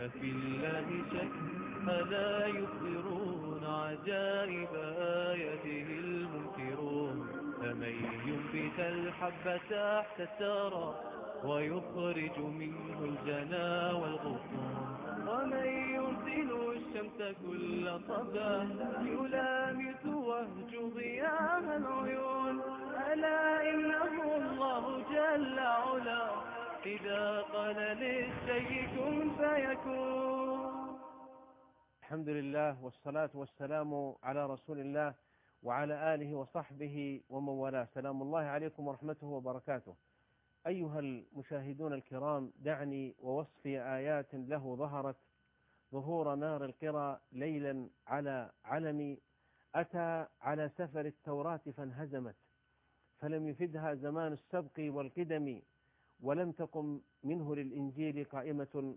أفي الله شك ألا يخبرون عجائب آياته المنكرون فمن ينبت الحب تحت الثرى ويخرج منه الجنا والغصون ومن يرسل الشمس كل صباح يلامس وهج ضياء العيون ألا إنه الله جل علا إذا قال للشيء كن فيكون. الحمد لله والصلاة والسلام على رسول الله وعلى آله وصحبه ومن والاه. سلام الله عليكم ورحمته وبركاته. أيها المشاهدون الكرام، دعني ووصفي آيات له ظهرت ظهور نار القرى ليلا على علم أتى على سفر التوراة فانهزمت فلم يفدها زمان السبق والقدم ولم تقم منه للإنجيل قائمة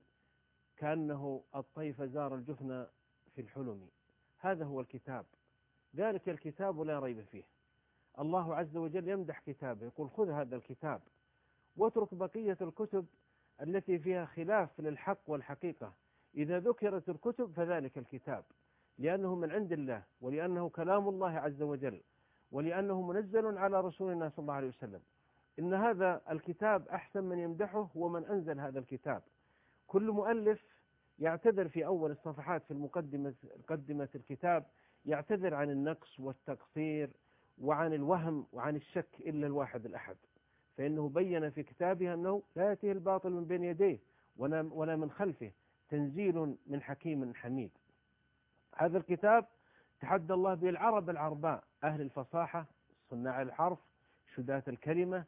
كأنه الطيف زار الجفن في الحلم. هذا هو الكتاب، ذلك الكتاب لا ريب فيه. الله عز وجل يمدح كتابه، يقول خذ هذا الكتاب واترك بقية الكتب التي فيها خلاف للحق والحقيقة. إذا ذكرت الكتب فذلك الكتاب، لأنه من عند الله، ولأنه كلام الله عز وجل، ولأنه منزل على رسولنا صلى الله عليه وسلم. إن هذا الكتاب أحسن من يمدحه ومن أنزل هذا الكتاب. كل مؤلف يعتذر في أول الصفحات في مقدمة الكتاب، يعتذر عن النقص والتقصير وعن الوهم وعن الشك إلا الواحد الأحد، فإنه بين في كتابه أنه لا يأتيه الباطل من بين يديه ولا من خلفه، تنزيل من حكيم حميد. هذا الكتاب تحدى الله به العرب العرباء، أهل الفصاحة، صناع الحرف، شداة الكلمة،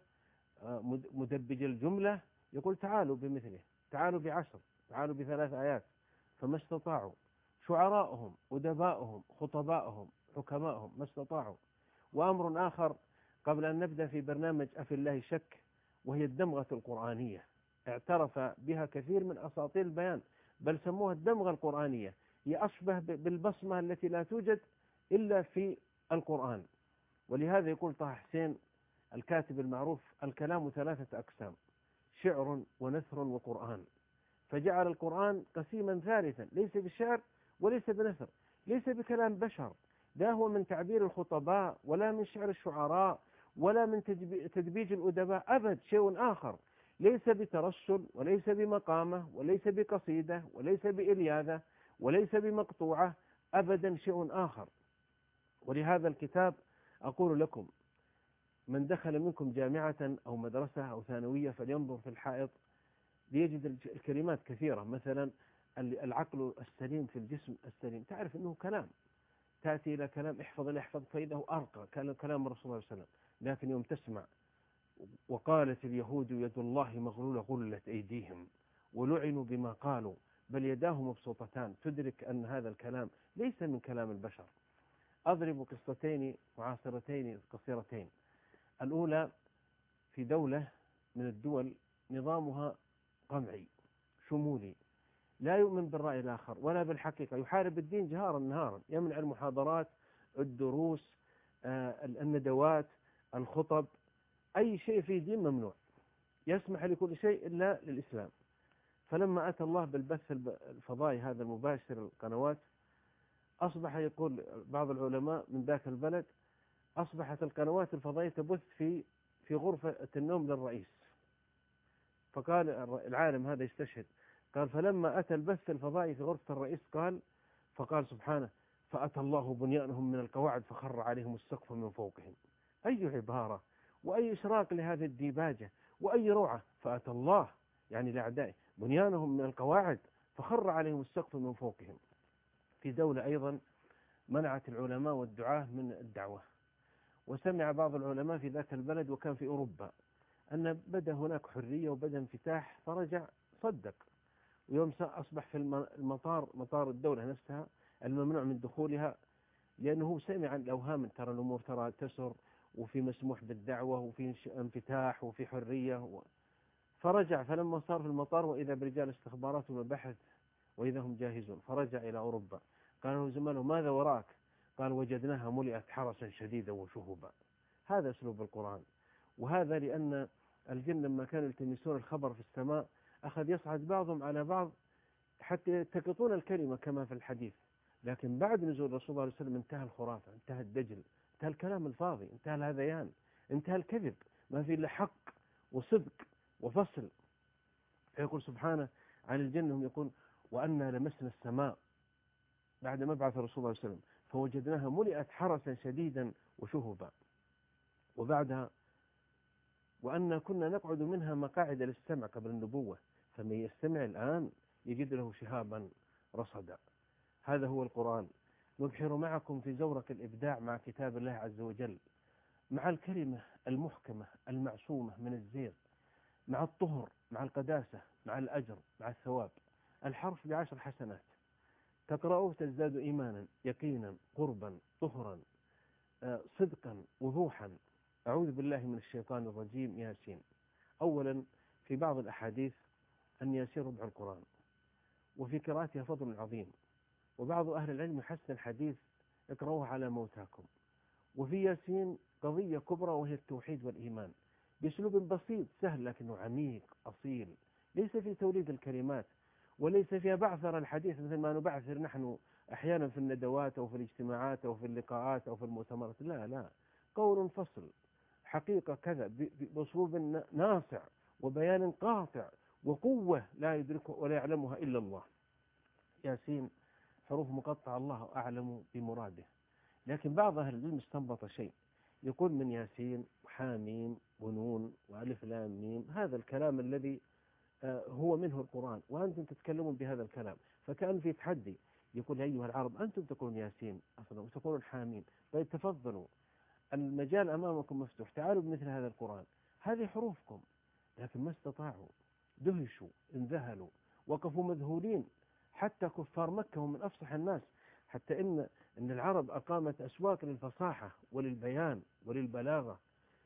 مدبج الجملة، يقول تعالوا بمثله، تعالوا ب10، تعالوا ب3 آيات، فما استطاعوا. شعراءهم، أدباؤهم، خطباؤهم، حكماؤهم ما استطاعوا. وأمر آخر قبل أن نبدأ في برنامج أفي الله شك، وهي الدمغة القرآنية، اعترف بها كثير من أساطير البيان، بل سموها الدمغة القرآنية. هي أشبه بالبصمة التي لا توجد إلا في القرآن. ولهذا يقول طه حسين الكاتب المعروف: الكلام 3 أقسام، شعر ونثر وقرآن. فجعل القرآن قسيما ثالثا، ليس بالشعر وليس بنثر، ليس بكلام بشر، لا هو من تعبير الخطباء ولا من شعر الشعراء ولا من تدبيج الأدباء، أبد، شيء آخر، ليس بترسل وليس بمقامة وليس بقصيدة وليس بإلياذة وليس بمقطوعة، أبدا شيء آخر. ولهذا الكتاب أقول لكم: من دخل منكم جامعة أو مدرسة أو ثانوية فلينظر في الحائط ليجد الكلمات كثيرة. مثلا العقل السليم في الجسم السليم، تعرف أنه كلام، تأتي إلى كلام احفظ فإذا أرقى كلام الرسول صلى الله عليه وسلم. لكن يوم تسمع وقالت اليهود يد الله مغلولة غلت أيديهم ولعنوا بما قالوا بل يداه مبسوطتان، تدرك أن هذا الكلام ليس من كلام البشر. أضرب قصتين معاصرتين قصيرتين. الأولى في دولة من الدول نظامها قمعي شمولي، لا يؤمن بالرأي الآخر ولا بالحقيقة، يحارب الدين جهارا نهارا، يمنع المحاضرات، الدروس، الندوات، الخطب، أي شيء في دين ممنوع، يسمح لكل شيء إلا للإسلام. فلما أتى الله بالبث الفضائي هذا المباشر القنوات، أصبح يقول بعض العلماء من ذاك البلد: أصبحت القنوات الفضائية تبث في غرفة النوم للرئيس. فقال العالم هذا يستشهد، قال: فلما أتى البث الفضائي في غرفة الرئيس فقال سبحانه: فأتى الله بنيانهم من القواعد فخر عليهم السقف من فوقهم. أي عبارة وأي إشراق لهذه الديباجة وأي روعة! فأتى الله يعني لأعدائه بنيانهم من القواعد فخر عليهم السقف من فوقهم. في دولة أيضا منعت العلماء والدعاة من الدعوة، وسمع بعض العلماء في ذاك البلد وكان في أوروبا أن بدأ هناك حرية وبدأ انفتاح، فرجع صدق. ويوم أصبح في المطار، مطار الدولة نفسها الممنوع من دخولها، لأنه سمع عن الأوهام، ترى الأمور ترى تسر وفي مسموح بالدعوة وفي انفتاح وفي حرية فرجع. فلما صار في المطار وإذا برجال استخبارات ومباحث وإذا هم جاهزون، فرجع إلى أوروبا. قالوا زمانه: ماذا وراك؟ قال: وجدناها ملئت حرسا شديدا وشهبا. هذا أسلوب القرآن. وهذا لأن الجن لما كانوا يلتمسون الخبر في السماء أخذ يصعد بعضهم على بعض حتى يلتقطون الكلمة كما في الحديث. لكن بعد نزول الرسول صلى الله عليه وسلم انتهى الخرافة، انتهى الدجل، انتهى الكلام الفاضي، انتهى الهذيان، انتهى الكذب، ما في إلا حق وصدق وفصل. فيقول سبحانه عن الجنة، هم يقول وأنا لمسنا السماء بعد مبعث الرسول صلى الله عليه وسلم فوجدناها ملئت حرسا شديدا وشهبا. وبعدها وأن كنا نقعد منها مقاعد للسمع قبل النبوة فمن يستمع الآن يجد له شهابا رصدا. هذا هو القرآن. نبحر معكم في زورق الإبداع مع كتاب الله عز وجل، مع الكلمة المحكمة المعصومة من الزيغ، مع الطهر، مع القداسة، مع الأجر، مع الثواب. الحرف ب10 حسنات، تقرأه تزداد إيمانا، يقينا، قربا، طهرا، صدقا، وضوحا. أعوذ بالله من الشيطان الرجيم. ياسين. أولا في بعض الأحاديث أن ياسين ربع القرآن، وفي قراءتها فضل عظيم، وبعض أهل العلم يحسن الحديث اقرأوه على موتاكم. وفي ياسين قضية كبرى وهي التوحيد والإيمان بأسلوب بسيط سهل لكنه عميق أصيل، ليس في توليد الكلمات وليس فيها بعثر الحديث مثل ما نبعثر نحن أحيانا في الندوات أو في الاجتماعات أو في اللقاءات أو في المؤتمرات. لا لا، قول فصل، حقيقة كذا، بأسلوب ناصع وبيان قاطع وقوة لا يدركه ولا يعلمها إلا الله. ياسين حروف مقطعة الله أعلم بمراده، لكن بعض أهل العلم استنبط شيء، يقول من ياسين وحاميم ونون وألف لام ميم، هذا الكلام الذي هو منه القرآن وأنتم تتكلمون بهذا الكلام، فكأن في تحدي. يقول أيها العرب أنتم تقولون ياسين أصلا وتقولون حاميم، طيب تفضلوا، المجال أمامكم مفتوح، تعالوا بمثل هذا القرآن، هذه حروفكم. لكن ما استطاعوا، دهشوا، انذهلوا، وقفوا مذهولين. حتى كفار مكة هم من أفصح الناس، حتى إن العرب أقامت أسواق للفصاحة وللبيان وللبلاغة،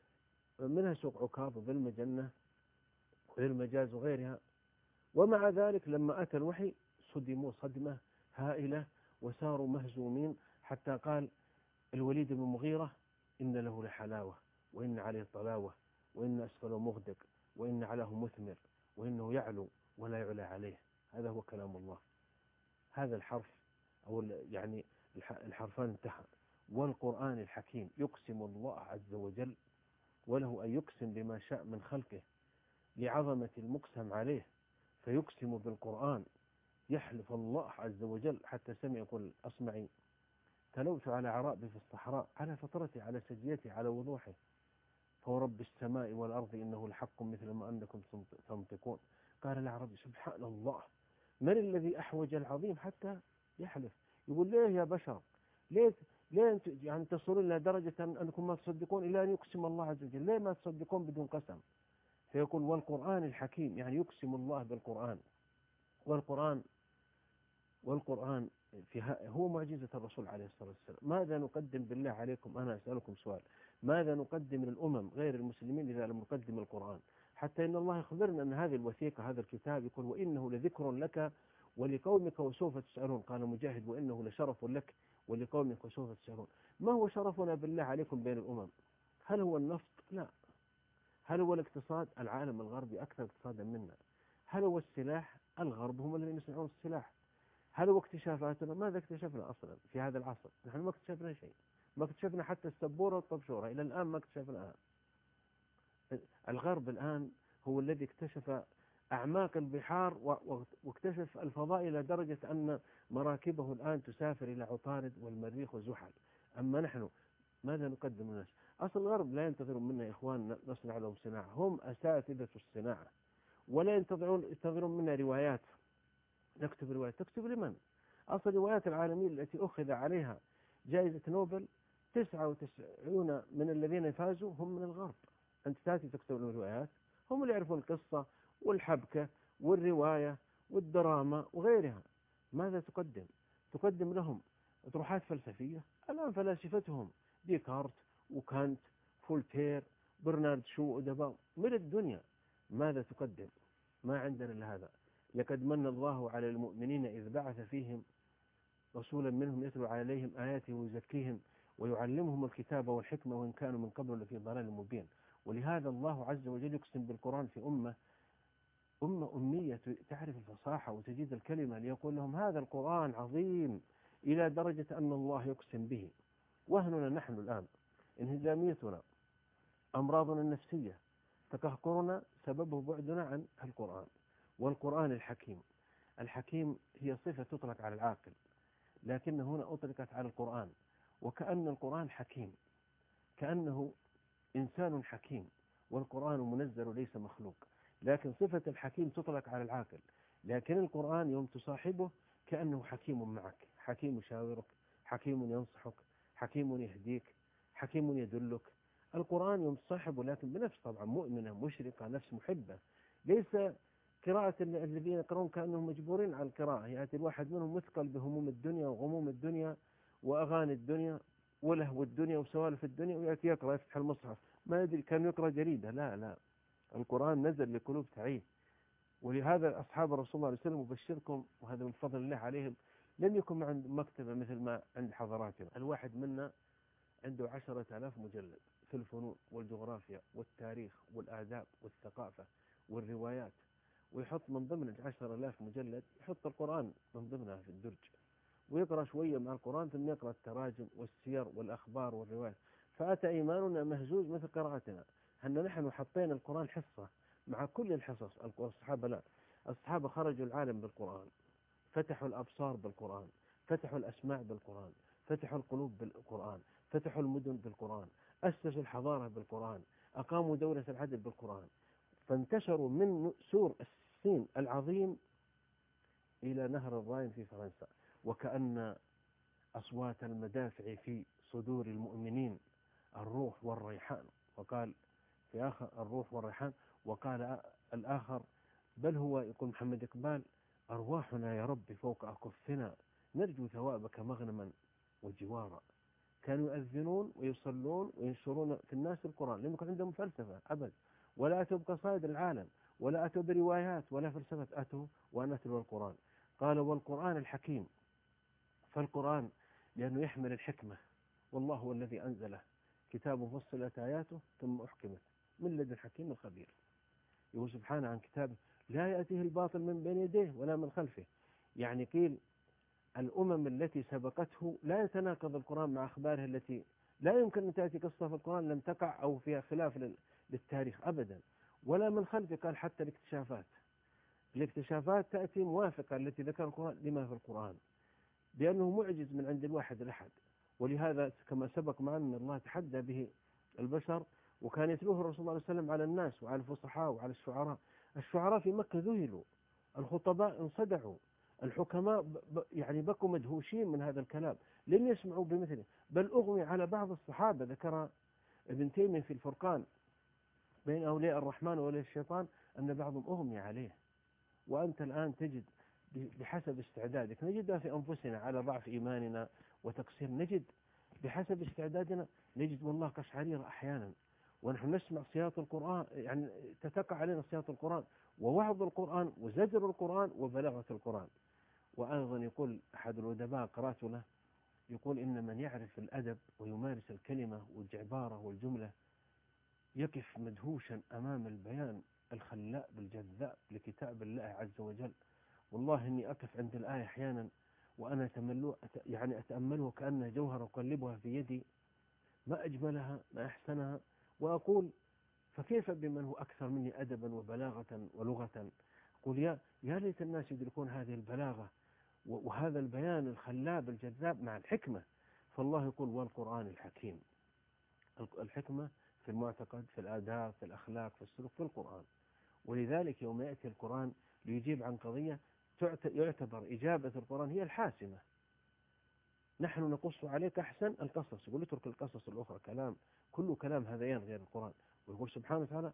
منها سوق عكاظ وذي المجنة وذي المجاز وغيرها. ومع ذلك لما أتى الوحي صدموا صدمة هائلة وصاروا مهزومين، حتى قال الوليد بن المغيرة إن له لحلاوة وإن عليه طلاوة وإن أسفله مغدق وإن علاه مثمر وإنه يعلو ولا يعلى عليه. هذا هو كلام الله. هذا الحرف أو يعني الحرفان انتهى. والقرآن الحكيم يقسم الله عز وجل، وله أن يقسم بما شاء من خلقه لعظمة المقسم عليه، فيقسم بالقرآن، يحلف الله عز وجل. حتى سمع يقول أصمعي تلوت على عرابي في الصحراء على فطرتي على سجيتي على وضوحه، فورب السماء والأرض إنه لحق مثل ما أنكم تنطقون. قال العربي سبحان الله، من الذي أحوج العظيم حتى يحلف؟ يقول ليه يا بشر، ليه يعني تصلون إلى درجة أنكم ما تصدقون إلا أن يقسم الله عز وجل؟ ليه ما تصدقون بدون قسم؟ فيقول والقرآن الحكيم، يعني يقسم الله بالقرآن. والقرآن هو معجزة الرسول عليه الصلاة والسلام. ماذا نقدم بالله عليكم؟ أنا أسألكم سؤال، ماذا نقدم للأمم غير المسلمين إذا لم نقدم القرآن؟ حتى إن الله يخبرنا أن هذه الوثيقة، هذا الكتاب، يقول وإنه لذكر لك ولقومك وسوف تسألون. قال مجاهد وإنه لشرف لك ولقومك وسوف تسألون. ما هو شرفنا بالله عليكم بين الأمم؟ هل هو النفط؟ لا. هل هو الاقتصاد؟ العالم الغربي أكثر اقتصادا منا. هل هو السلاح؟ الغرب هم الذين يصنعون السلاح. هل هو اكتشافاتنا؟ ماذا اكتشفنا أصلا في هذا العصر؟ نحن ما اكتشفنا شيء، ما اكتشفنا حتى السبورة والطبشورة إلى الآن ما اكتشفناها. الغرب الآن هو الذي اكتشف أعماق البحار واكتشف الفضاء إلى درجة أن مراكبه الآن تسافر إلى عطارد والمريخ وزحل. أما نحن ماذا نقدم للناس؟ أصل الغرب لا ينتظرون منا إخوان نصنع لهم صناعة، هم أساتذة الصناعة، ولا ينتظرون منا روايات نكتب روايات. تكتب لمن؟ أصل الروايات العالمية التي أخذ عليها جائزة نوبل 99 من الذين فازوا هم من الغرب. أنت تأتي تكتب لهم روايات، هم اللي يعرفون القصة والحبكة والرواية والدراما وغيرها. ماذا تقدم؟ تقدم لهم أطروحات فلسفية. الآن فلاسفتهم ديكارت وكانت فولتير برنارد شو ودباو من الدنيا. ماذا تقدم؟ ما عندنا إلا هذا. لقد من الله على المؤمنين إذ بعث فيهم رسولا منهم يتلو عليهم آياته ويزكيهم ويعلمهم الكتاب والحكمة وإن كانوا من قبل لفي ضلال مبين. ولهذا الله عز وجل يقسم بالقرآن في أمة أمة أمية تعرف الفصاحة وتجيد الكلمة، ليقول لهم هذا القرآن عظيم إلى درجة أن الله يقسم به. وهننا نحن الآن، انهزاميتنا، أمراضنا النفسية، تقهقرنا سببه بعدنا عن القرآن. والقرآن الحكيم، الحكيم هي صفة تطلق على العاقل، لكن هنا أطلقت على القرآن، وكأن القرآن حكيم، كأنه إنسان حكيم، والقرآن منزل ليس مخلوق. لكن صفة الحكيم تطلق على العاقل، لكن القرآن يوم تصاحبه كأنه حكيم معك، حكيم يشاورك، حكيم ينصحك، حكيم يهديك، حكيم يدلك. القرآن يوم تصاحبه، لكن بنفس طبعا مؤمنة مشرقة، نفس محبة، ليس قراءة الذين يقرؤون كأنهم مجبورين على القراءة. يأتي الواحد منهم مثقل بهموم الدنيا وغموم الدنيا وأغاني الدنيا ولهو الدنيا وسوالف الدنيا، ويأتي يقرأ، يفتح المصحف ما يدري كان يقرأ جريدة. لا لا، القرآن نزل لقلوب تعيه. ولهذا أصحاب الرسول صلى الله عليه وسلم مبشركم، وهذا من فضل الله عليهم، لم يكن عند مكتبة مثل ما عند حضراتنا. الواحد منا عنده 10,000 مجلد في الفنون والجغرافيا والتاريخ والآداب والثقافة والروايات، ويحط من ضمن 10,000 مجلد يحط القرآن من ضمنها في الدرج، ويقرأ شوية مع القرآن، ثم يقرأ التراجم والسير والأخبار والروايات. فأتى إيماننا مهزوز مثل قراءتنا. نحن حطينا القرآن حصة مع كل الحصص. الصحابة لا، الصحابة خرجوا العالم بالقرآن، فتحوا الأبصار بالقرآن، فتحوا الأسماع بالقرآن، فتحوا القلوب بالقرآن، فتحوا المدن بالقرآن، أسسوا الحضارة بالقرآن، أقاموا دولة العدل بالقرآن. فانتشروا من سور الصين العظيم إلى نهر الراين في فرنسا، وكأن أصوات المدافع في صدور المؤمنين الروح والريحان. وقال في آخر الروح والريحان، وقال الآخر بل هو، يقول محمد إقبال، أرواحنا يا رب فوق أكفنا نرجو ثوابك مغنما وجوارا. كانوا يؤذنون ويصلون وينشرون في الناس القرآن، لم يكن عندهم فلسفة أبد، ولا أتوا بقصائد العالم، ولا أتوا بروايات ولا فلسفة، أتوا وأن أتلوا القرآن. قال والقرآن الحكيم، فالقرآن لأنه يحمل الحكمة، والله هو الذي أنزله، كتاب فصلت آياته ثم أحكمت من لدن حكيم خبير. يقول سبحانه عن كتابه لا يأتيه الباطل من بين يديه ولا من خلفه. يعني قيل الأمم التي سبقته لا يتناقض القرآن مع أخباره التي لا يمكن أن تأتي قصة في القرآن لم تقع أو فيها خلاف للتاريخ أبدا، ولا من خلفه. قال حتى الاكتشافات تأتي موافقة التي ذكر القرآن لما في القرآن، لأنه معجز من عند الواحد الأحد. ولهذا كما سبق معنا أن الله تحدى به البشر، وكان يتلوه الرسول صلى الله عليه وسلم على الناس وعلى الفصحاء وعلى الشعراء. الشعراء في مكة ذهلوا، الخطباء انصدعوا، الحكماء يعني بقوا مدهوشين من هذا الكلام، لم يسمعوا بمثله. بل أغمي على بعض الصحابة، ذكر ابن تيمية في الفرقان بين أولياء الرحمن وأولياء الشيطان أن بعضهم أغمي عليه. وأنت الآن تجد بحسب استعدادك، نجدها في أنفسنا على ضعف إيماننا وتقصير، نجد بحسب استعدادنا، نجد والله قشعريرة أحيانا ونحن نسمع صياط القرآن، يعني تتقع علينا صياط القرآن ووعظ القرآن وزجر القرآن وبلاغة القرآن. وأيضا يقول أحد الأدباء قرأت له، يقول إن من يعرف الأدب ويمارس الكلمة والعبارة والجملة يقف مدهوشا أمام البيان الخلاء بالجذاب لكتاب الله عز وجل. والله إني أقف عند الآية أحيانا وأنا يعني أتأملها كأنها جوهر أقلبها في يدي، ما أجملها ما أحسنها، وأقول فكيف بمن هو أكثر مني أدبا وبلاغة ولغة. أقول يا ليت الناس يدركون هذه البلاغة وهذا البيان الخلاب الجذاب مع الحكمة. فالله يقول والقرآن الحكيم. الحكمة في المعتقد، في الآداب، في الأخلاق، في السلوك، في القرآن. ولذلك يوم يأتي القرآن ليجيب عن قضية يعتبر إجابة القرآن هي الحاسمة. نحن نقص عليك أحسن القصص، يقول اترك القصص الأخرى كل كلام هذيان غير القرآن. ويقول سبحانه وتعالى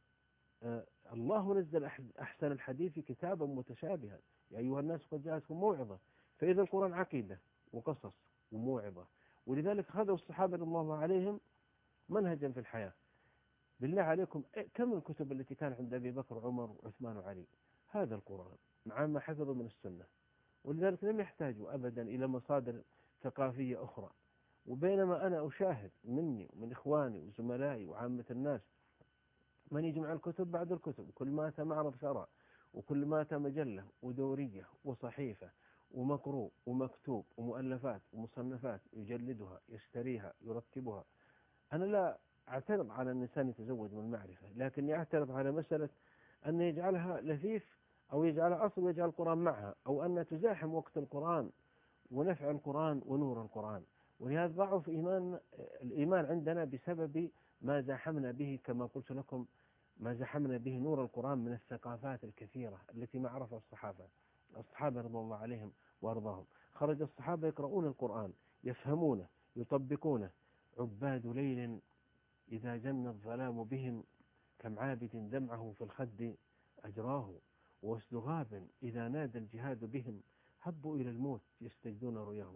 الله نزل أحسن الحديث كتابا متشابها يا أيها الناس قد جاءتكم موعظة. فإذا القرآن عقيدة وقصص وموعظة. ولذلك خذوا الصحابة رضي الله عليهم منهجا في الحياة. بالله عليكم كم الكتب التي كان عند أبي بكر وعمر وعثمان وعلي؟ هذا القرآن مع ما حفظوا من السنة. ولذلك لم يحتاجوا أبدا إلى مصادر ثقافية أخرى. وبينما أنا أشاهد مني ومن إخواني وزملائي وعامة الناس من يجمع الكتب بعد الكتب، كل ما أتى معرض شرع وكل ما أتى مجلة ودورية وصحيفة ومقروء ومكتوب ومؤلفات ومصنفات يجلدها يشتريها يرتبها. أنا لا أعترض على أن الإنسان يتزود من المعرفة، لكني أعترض على مسألة أن يجعلها لفيف أو يجعلها أصل ويجعل القرآن معها، أو أن تزاحم وقت القرآن ونفع القرآن ونور القرآن. ولهذا ضعف الإيمان عندنا بسبب ما زاحمنا به، كما قلت لكم، ما زحمنا به نور القرآن من الثقافات الكثيرة التي ما عرفها الصحابة رضي الله عليهم وأرضاهم. خرج الصحابة يقرؤون القرآن، يفهمونه، يطبقونه. عباد ليل إذا جن الظلام بهم، كم عابد دمعه في الخد أجراه، واسد غاب إذا نادى الجهاد بهم، هبوا إلى الموت يستجدون رؤياه.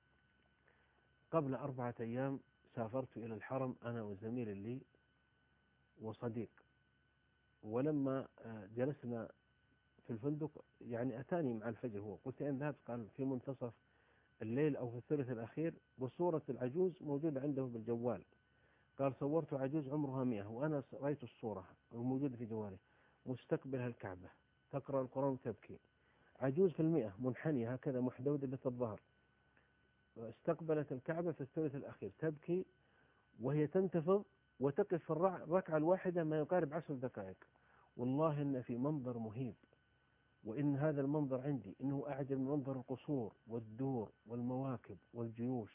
قبل 4 أيام سافرت إلى الحرم أنا وزميل لي وصديق، ولما جلسنا في الفندق يعني أتاني مع الفجر، هو قلت أين ذهبت؟ قال في منتصف الليل أو في الثلث الأخير، وصورة العجوز موجودة عنده بالجوال. قال صورت عجوز عمرها 100 وأنا رأيت الصورة الموجودة في جواله، مستقبلها الكعبة تقرأ القرآن وتبكي. عجوز في 100 منحنية هكذا محدودة الظهر، استقبلت الكعبة في الثلث الأخير تبكي، وهي تنتفض وتقف في الركعة الواحدة ما يقارب 10 دقائق. والله إن في منظر مهيب، وإن هذا المنظر عندي إنه أعجب من منظر القصور والدور والمواكب والجيوش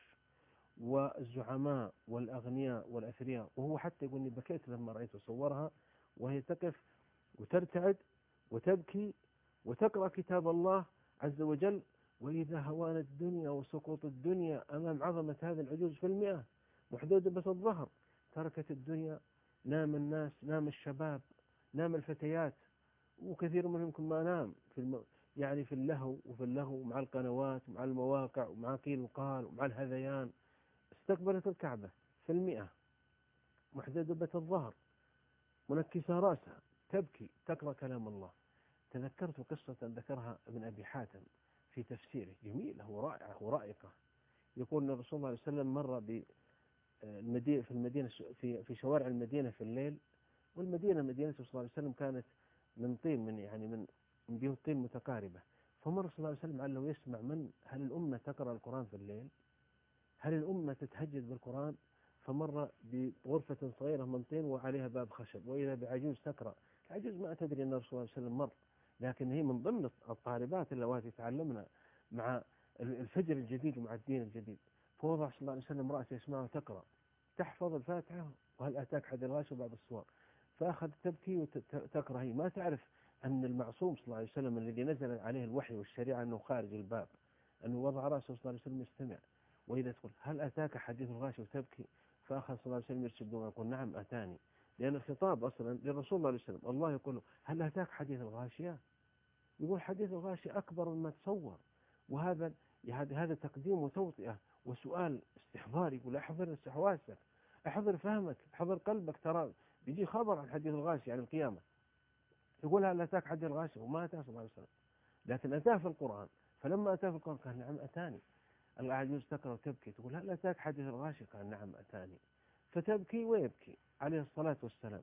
والزعماء والأغنياء والأثرياء. وهو حتى يقول إني بكيت لما رأيت صورها وهي تقف وترتعد وتبكي وتقرأ كتاب الله عز وجل. وإذا هوان الدنيا وسقوط الدنيا أمام عظمة هذا العجوز في 100 محدودة بس الظهر، تركت الدنيا. نام الناس، نام الشباب، نام الفتيات، وكثير منهم ما نام يعني في اللهو وفي اللهو مع القنوات ومع المواقع ومع قيل وقال ومع الهذيان. استقبلت الكعبة في 100 محدودة الظهر منكسة رأسها تبكي تقرأ كلام الله. تذكرت قصة ذكرها ابن أبي حاتم في تفسيره، جميلة ورائعة ورائقة. يقول أن الرسول صلى الله عليه وسلم مر في المدينة في شوارع المدينة في الليل، والمدينة مدينة صلى الله عليه وسلم كانت من طين، من بيوت طين متقاربة. فمر صلى الله عليه وسلم علّه يسمع هل الأمة تقرأ القرآن في الليل؟ هل الأمة تتهجد بالقرآن؟ فمر بغرفة صغيرة من طين وعليها باب خشب، وإذا بعجوز تقرأ. العجوز ما تدري أن الرسول صلى الله عليه وسلم مر، لكن هي من ضمن الطالبات اللواتي تعلمنا مع الفجر الجديد ومع الدين الجديد. فوضع صلى الله عليه وسلم رأسه يسمعها تقرأ، تحفظ الفاتحة وهل أتاك حديث الغاشية وبعض السور، فأخذ تبكي وتقرأ. هي ما تعرف أن المعصوم صلى الله عليه وسلم الذي نزل عليه الوحي والشريعة أنه خارج الباب، أنه وضع رأسه صلى الله عليه وسلم يستمع. وإذا تقول هل أتاك حديث الغاشية وتبكي، فأخذ صلى الله عليه وسلم يرشد ويقول نعم أتاني، لأن الخطاب أصلا للرسول صلى الله عليه وسلم. الله يقول له هل أتاك حديث الغاشية؟ يقول حديث الغاشية أكبر مما تصور، هذا تقديم وتوطئة وسؤال استحضار. يقول احضر حواسك، احضر فهمك، احضر قلبك، ترى بيجي خبر عن حديث الغاشية عن القيامة. يقول هل أتاك حديث الغاشية؟ وما أتاه صلى الله عليه وسلم، لكن أتاه في القرآن. فلما أتاه في القرآن قال نعم أتاني. العجوز تقرأ وتبكي تقول هل أتاك حديث الغاشية؟ قال نعم أتاني. فتبكي ويبكي عليه الصلاة والسلام.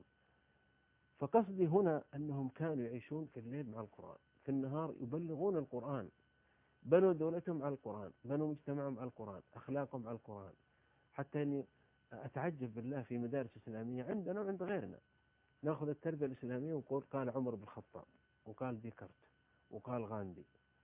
فقصدي هنا أنهم كانوا يعيشون في الليل مع القرآن، في النهار يبلغون القرآن، بنوا دولتهم على القرآن، بنوا مجتمعهم على القرآن، أخلاقهم على القرآن. حتى أني أتعجب بالله في مدارس إسلامية عندنا وعند غيرنا نأخذ التربية الإسلامية ونقول قال عمر بن الخطاب وقال ديكارت وقال غاندي.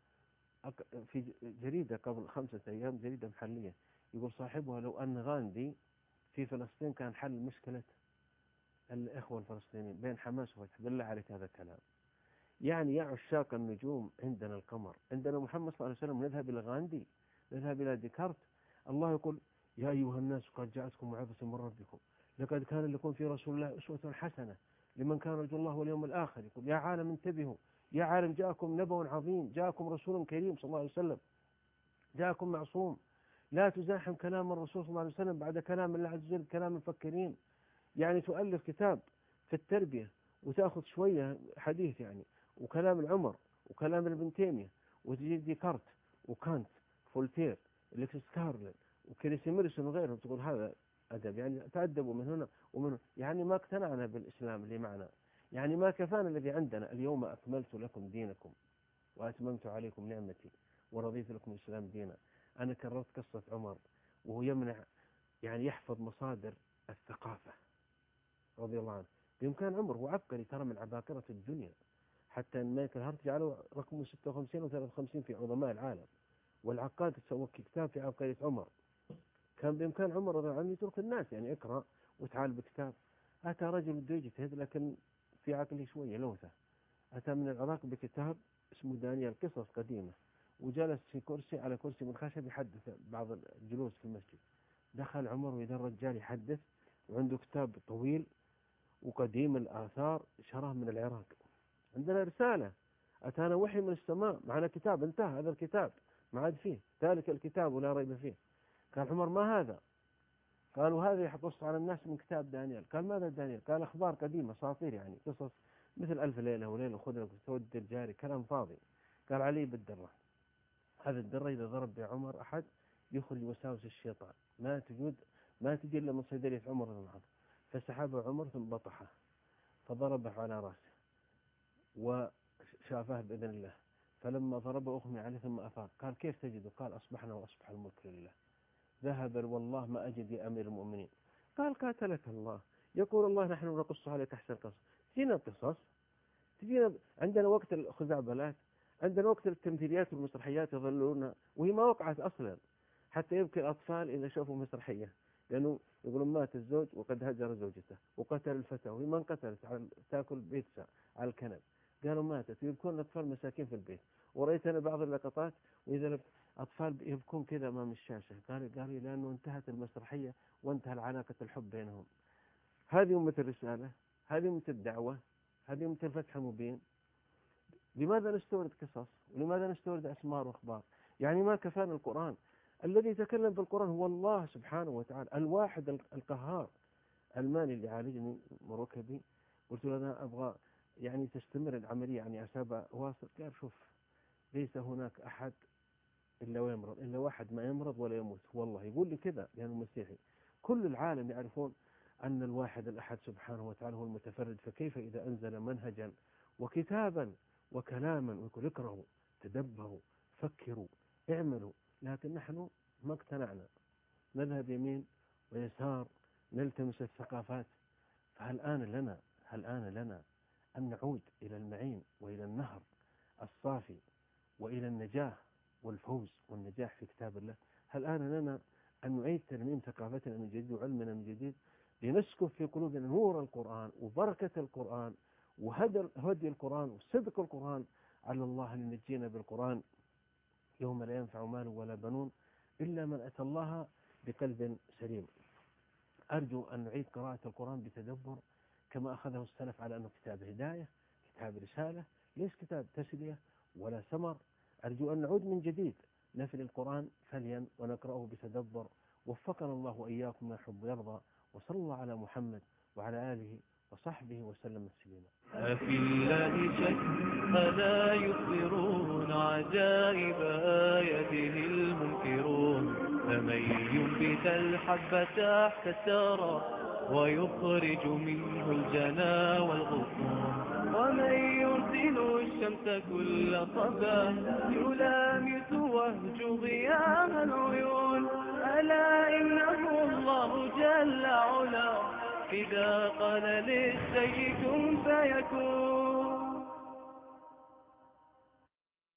في جريدة قبل 5 أيام جريدة محلية يقول صاحبها لو أن غاندي في فلسطين كان حل مشكلة الإخوة الفلسطينيين بين حماس وفتح. بالله عليك هذا الكلام. يعني يا عشاق النجوم عندنا القمر، عندنا محمد صلى الله عليه وسلم، نذهب إلى غاندي، نذهب إلى ديكارت. الله يقول يا أيها الناس قد جاءتكم موعظة من ربكم لقد كان لكم في رسول الله أسوة حسنة لمن كان يرجو الله واليوم الآخر. يقول يا عالم انتبهوا، يا عالم جاءكم نبأ عظيم، جاءكم رسول كريم صلى الله عليه وسلم، جاءكم معصوم. لا تزاحم كلام الرسول صلى الله عليه وسلم بعد كلام الله عز وجل، كلام المفكرين. يعني تؤلف كتاب في التربية وتأخذ شوية حديث يعني وكلام العمر وكلام ابن تيمية، وتجيب ديكارت وكانت فولتير إليكس كارلين وكريسي ميرسون وغيرهم، تقول هذا أدب. يعني تأدبوا من هنا ومن هنا. يعني ما اقتنعنا بالإسلام اللي معنا. يعني ما كفانا الذي عندنا، اليوم أكملت لكم دينكم وأتممت عليكم نعمتي ورضيت لكم الإسلام دينا. أنا كررت قصة عمر وهو يمنع، يعني يحفظ مصادر الثقافة رضي الله عنه. بإمكان عمر، هو عبقري ترى من عباقرة الدنيا، حتى أن مايكل هارت جعله رقم 56 و 53 في عظماء العالم، والعقاد سوى كتاب في عبقرية عمر. كان بإمكان عمر رضي الله عنه يترك الناس، يعني اقرأ وتعال بكتاب. أتى رجل بده يجتهد لكن في عقله شوية لوثة، أتى من العراق بكتاب اسمه دانيال، قصص قديمة، وجلس في كرسي على كرسي من خشب يحدث بعض الجلوس في المسجد. دخل عمر وإذا الرجال يحدث وعنده كتاب طويل وقديم الآثار شراه من العراق. عندنا رسالة، أتانا وحي من السماء، معنا كتاب انتهى هذا الكتاب ما عاد فيه، ذلك الكتاب ولا ريب فيه. قال عمر ما هذا؟ قالوا هذا يحقص على الناس من كتاب دانيال. قال ماذا دانيال؟ قال أخبار قديمة أساطير، يعني قصص مثل ألف ليلة وليلة خذ لك تود الجاري، كلام فاضي. قال علي بالدرة، هذا الدرة إذا ضرب بعمر أحد يخرج وساوس الشيطان، ما تجي إلا من صيدلية عمر رضي الله عنه. فسحبه عمر ثم بطحه فضربه على رأسه وشافاه بإذن الله. فلما ضربه أغمي عليه ثم أفاق. قال كيف تجده؟ قال أصبحنا وأصبح الملك لله. ذهب والله ما أجد يا أمير المؤمنين. قال قاتلك الله، يقول الله نحن نقص عليك أحسن قصص. تجينا القصص، تجينا عندنا وقت الخزعبلات، عندنا وقت التمثيليات والمسرحيات يظلون وهي ما وقعت أصلا، حتى يبكي الأطفال إذا شافوا مسرحية، لأنه يقولون مات الزوج وقد هجر زوجته وقتل الفتى وهي ما انقتلت، تأكل بيتزا على الكنب، قالوا ماتت، ويبكون الأطفال مساكين في البيت. ورأيت أنا بعض اللقطات وإذا أطفال يبكون كذا أمام الشاشة، قالوا لأنه انتهت المسرحية وانتهى علاقة الحب بينهم. هذه أمة الرسالة، هذه أمة الدعوة، هذه أمة الفتح المبين. لماذا نستورد قصص؟ ولماذا نستورد أسمار وأخبار؟ يعني ما كفانا القرآن. الذي يتكلم بالقرآن هو الله سبحانه وتعالى الواحد القهار. الماني اللي عالجني مركبي قلت له أنا أبغى يعني تستمر العملية، يعني أسابة واصل. قال شوف، ليس هناك أحد إلا ويمرض، إلا واحد ما يمرض ولا يموت. والله يقول لي كذا لأنه مسيحي. كل العالم يعرفون أن الواحد الأحد سبحانه وتعالى هو المتفرد، فكيف إذا أنزل منهجا وكتابا وكلاما ويقول اقرأوا تدبروا فكروا اعملوا، لكن نحن ما اقتنعنا، نذهب يمين ويسار نلتمس الثقافات. فهل آن لنا أن نعود إلى المعين وإلى النهر الصافي وإلى النجاح والفوز والنجاح في كتاب الله؟ هل آن لنا أن نعيد ترميم ثقافتنا من جديد وعلمنا من جديد، لنسكب في قلوبنا نور القرآن وبركة القرآن وهدي القرآن وصدق القرآن؟ على الله أن ينجينا بالقرآن يوم لا ينفع مال ولا بنون إلا من أتى الله بقلب سليم. أرجو أن نعيد قراءة القرآن بتدبر كما أخذه السلف على أنه كتاب هداية، كتاب رسالة، ليس كتاب تسلية ولا سمر. أرجو أن نعود من جديد نفل القرآن فليا ونقرأه بتدبر. وفقنا الله وإياكم ما يحب ويرضى، وصلى الله على محمد وعلى آله وصحبه وسلم تسليما. أفي الله شك ألا يخبرون عجائب آياته المنكرون، فمن ينبت الحب تحت الثرى ويخرج منه الجنا والغصون، ومن يرسل الشمس كل صباح يلامس وهج ضياء العيون، ألا إنه الله جل علا إذا قال للشيء كن فيكون.